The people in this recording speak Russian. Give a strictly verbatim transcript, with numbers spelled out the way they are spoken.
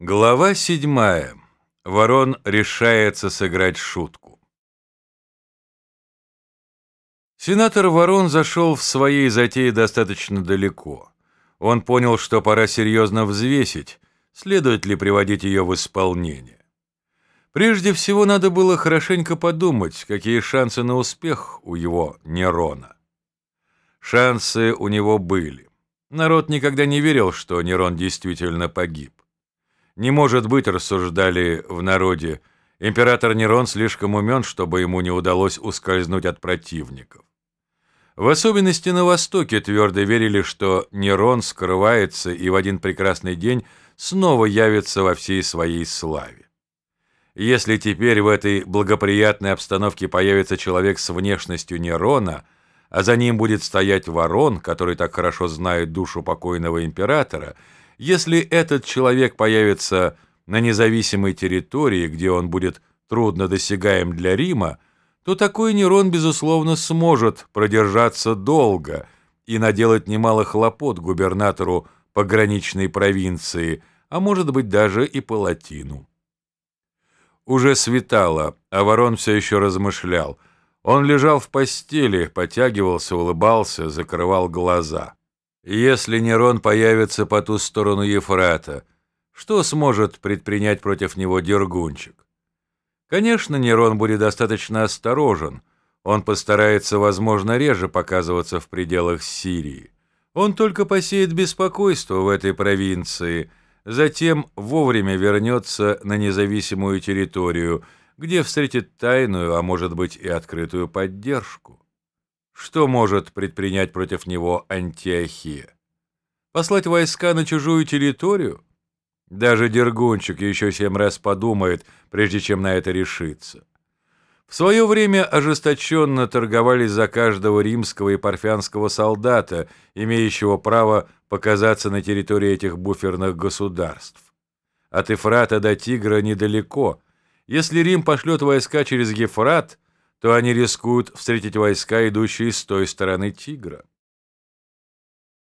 Глава седьмая. Ворон решается сыграть шутку. Сенатор Ворон зашел в своей затее достаточно далеко. Он понял, что пора серьезно взвесить, следует ли приводить ее в исполнение. Прежде всего, надо было хорошенько подумать, какие шансы на успех у его Нерона. Шансы у него были. Народ никогда не верил, что Нерон действительно погиб. Не может быть, рассуждали в народе, император Нерон слишком умен, чтобы ему не удалось ускользнуть от противников. В особенности на Востоке твердо верили, что Нерон скрывается и в один прекрасный день снова явится во всей своей славе. Если теперь в этой благоприятной обстановке появится человек с внешностью Нерона, а за ним будет стоять Ворон, который так хорошо знает душу покойного императора, если этот человек появится на независимой территории, где он будет трудно досягаем для Рима, то такой Нерон, безусловно, сможет продержаться долго и наделать немало хлопот губернатору пограничной провинции, а может быть даже и Палатину. Уже светало, а Ворон все еще размышлял. Он лежал в постели, потягивался, улыбался, закрывал глаза. Если Нерон появится по ту сторону Ефрата, что сможет предпринять против него Дергунчик? Конечно, Нерон будет достаточно осторожен. Он постарается, возможно, реже показываться в пределах Сирии. Он только посеет беспокойство в этой провинции, затем вовремя вернется на независимую территорию, где встретит тайную, а может быть и открытую поддержку. Что может предпринять против него Антиохия? Послать войска на чужую территорию? Даже Дергунчик еще семь раз подумает, прежде чем на это решиться. В свое время ожесточенно торговались за каждого римского и парфянского солдата, имеющего право показаться на территории этих буферных государств. От Ефрата до Тигра недалеко. Если Рим пошлет войска через Ефрат, то они рискуют встретить войска, идущие с той стороны Тигра.